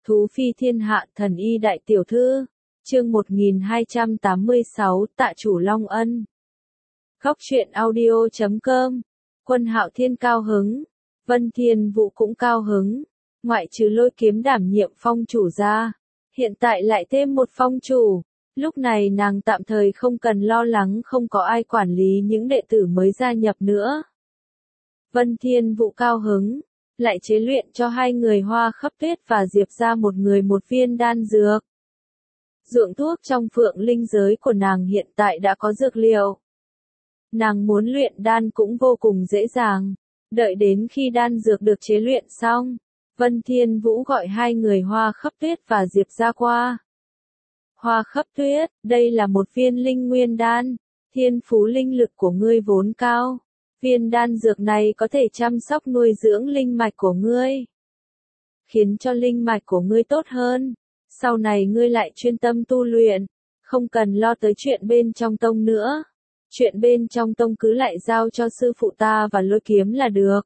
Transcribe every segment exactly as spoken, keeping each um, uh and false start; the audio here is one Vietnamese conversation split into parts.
Thú phi thiên hạ thần y đại tiểu thư, chương một nghìn hai trăm tám mươi sáu, tạ chủ Long Ân. Góc truyện audio chấm com, Quân Hạo Thiên cao hứng, Vân Thiên Vũ cũng cao hứng, ngoại trừ Lôi Kiếm đảm nhiệm phong chủ ra, hiện tại lại thêm một phong chủ, lúc này nàng tạm thời không cần lo lắng không có ai quản lý những đệ tử mới gia nhập nữa. Vân Thiên Vũ cao hứng, lại chế luyện cho hai người Hoa Khắp Tuyết và Diệp ra một người một viên đan dược. Ruộng thuốc trong Phượng Linh giới của nàng hiện tại đã có dược liệu. Nàng muốn luyện đan cũng vô cùng dễ dàng, đợi đến khi đan dược được chế luyện xong, Vân Thiên Vũ gọi hai người Hoa Khắp Tuyết và Diệp ra qua. Hoa Khắp Tuyết, đây là một viên linh nguyên đan, thiên phú linh lực của ngươi vốn cao. Viên đan dược này có thể chăm sóc nuôi dưỡng linh mạch của ngươi, khiến cho linh mạch của ngươi tốt hơn. Sau này ngươi lại chuyên tâm tu luyện, không cần lo tới chuyện bên trong tông nữa. Chuyện bên trong tông cứ lại giao cho sư phụ ta và Lôi Kiếm là được.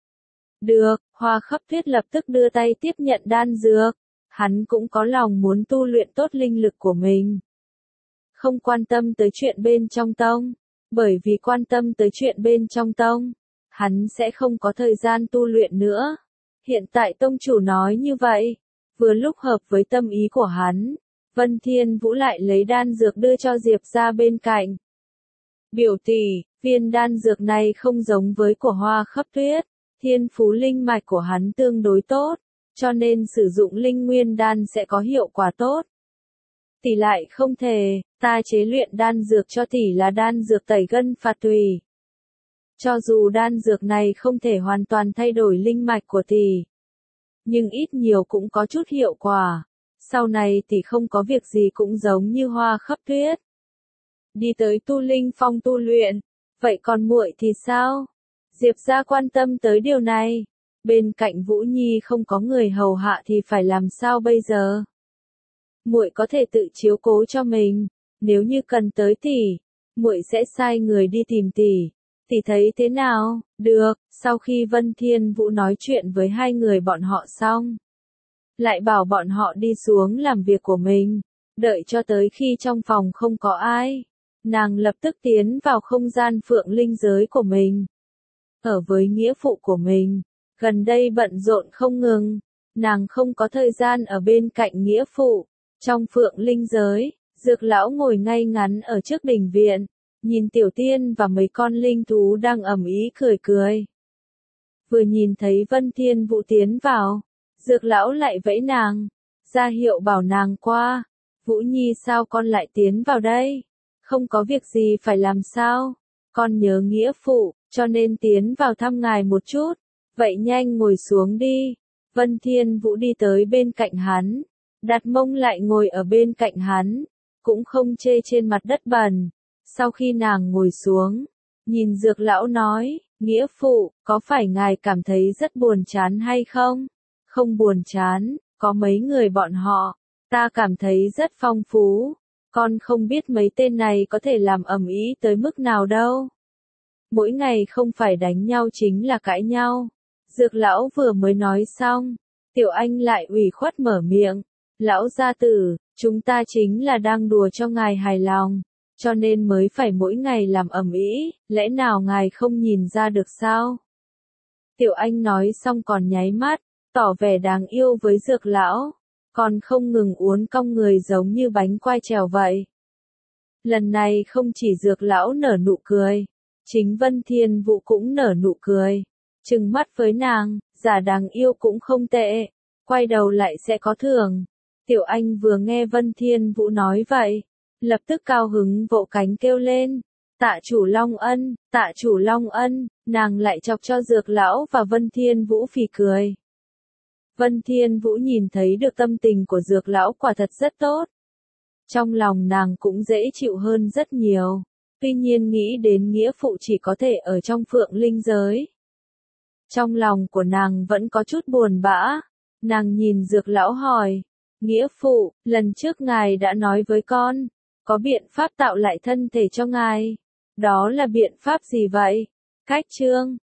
Được, Hoa Khắp Tuyết lập tức đưa tay tiếp nhận đan dược. Hắn cũng có lòng muốn tu luyện tốt linh lực của mình. Không quan tâm tới chuyện bên trong tông. Bởi vì quan tâm tới chuyện bên trong tông, hắn sẽ không có thời gian tu luyện nữa. Hiện tại tông chủ nói như vậy, vừa lúc hợp với tâm ý của hắn. Vân Thiên Vũ lại lấy đan dược đưa cho Diệp ra bên cạnh. Biểu tỷ, viên đan dược này không giống với của Hoa Khắp Tuyết, thiên phú linh mạch của hắn tương đối tốt, cho nên sử dụng linh nguyên đan sẽ có hiệu quả tốt. Tỷ lại không thể, ta chế luyện đan dược cho tỷ là đan dược tẩy gân phạt tùy. Cho dù đan dược này không thể hoàn toàn thay đổi linh mạch của tỷ, nhưng ít nhiều cũng có chút hiệu quả. Sau này tỷ không có việc gì cũng giống như Hoa Khắp Tuyết, đi tới tu linh phong tu luyện. Vậy còn muội thì sao? Diệp gia quan tâm tới điều này. Bên cạnh Vũ Nhi không có người hầu hạ thì phải làm sao bây giờ? Muội có thể tự chiếu cố cho mình, nếu như cần tới tỷ, muội sẽ sai người đi tìm tỷ. Tỷ thấy thế nào? Được. Sau khi Vân Thiên Vũ nói chuyện với hai người bọn họ xong, lại bảo bọn họ đi xuống làm việc của mình, đợi cho tới khi trong phòng không có ai, nàng lập tức tiến vào không gian Phượng Linh giới của mình. Ở với nghĩa phụ của mình, gần đây bận rộn không ngừng, nàng không có thời gian ở bên cạnh nghĩa phụ. Trong Phượng Linh giới, Dược lão ngồi ngay ngắn ở trước đình viện, nhìn Tiểu Tiên và mấy con linh thú đang ầm ĩ cười cười. Vừa nhìn thấy Vân Thiên Vũ tiến vào, Dược lão lại vẫy nàng, ra hiệu bảo nàng qua. Vũ Nhi sao con lại tiến vào đây? Không có việc gì phải làm sao? Con nhớ nghĩa phụ, cho nên tiến vào thăm ngài một chút. Vậy nhanh ngồi xuống đi. Vân Thiên Vũ đi tới bên cạnh hắn, đặt mông lại ngồi ở bên cạnh hắn, cũng không chê trên mặt đất bẩn. Sau khi nàng ngồi xuống, nhìn Dược lão nói, nghĩa phụ, có phải ngài cảm thấy rất buồn chán hay không? Không buồn chán, có mấy người bọn họ, ta cảm thấy rất phong phú. Con không biết mấy tên này có thể làm ầm ĩ tới mức nào đâu. Mỗi ngày không phải đánh nhau chính là cãi nhau. Dược lão vừa mới nói xong, Tiểu Anh lại ủy khuất mở miệng. Lão gia tử, chúng ta chính là đang đùa cho ngài hài lòng, cho nên mới phải mỗi ngày làm ầm ĩ, lẽ nào ngài không nhìn ra được sao? Tiểu Anh nói xong còn nháy mắt, tỏ vẻ đáng yêu với Dược lão, còn không ngừng uốn cong người giống như bánh quai trèo vậy. Lần này không chỉ Dược lão nở nụ cười, chính Vân Thiên Vũ cũng nở nụ cười, trừng mắt với nàng, giả đáng yêu cũng không tệ, quay đầu lại sẽ có thưởng. Tiểu Anh vừa nghe Vân Thiên Vũ nói vậy, lập tức cao hứng vỗ cánh kêu lên, tạ chủ Long Ân, tạ chủ Long Ân, nàng lại chọc cho Dược lão và Vân Thiên Vũ phì cười. Vân Thiên Vũ nhìn thấy được tâm tình của Dược lão quả thật rất tốt. Trong lòng nàng cũng dễ chịu hơn rất nhiều, tuy nhiên nghĩ đến nghĩa phụ chỉ có thể ở trong Phượng Linh giới. Trong lòng của nàng vẫn có chút buồn bã, nàng nhìn Dược lão hỏi, nghĩa phụ, lần trước ngài đã nói với con, có biện pháp tạo lại thân thể cho ngài. Đó là biện pháp gì vậy? Cách chương,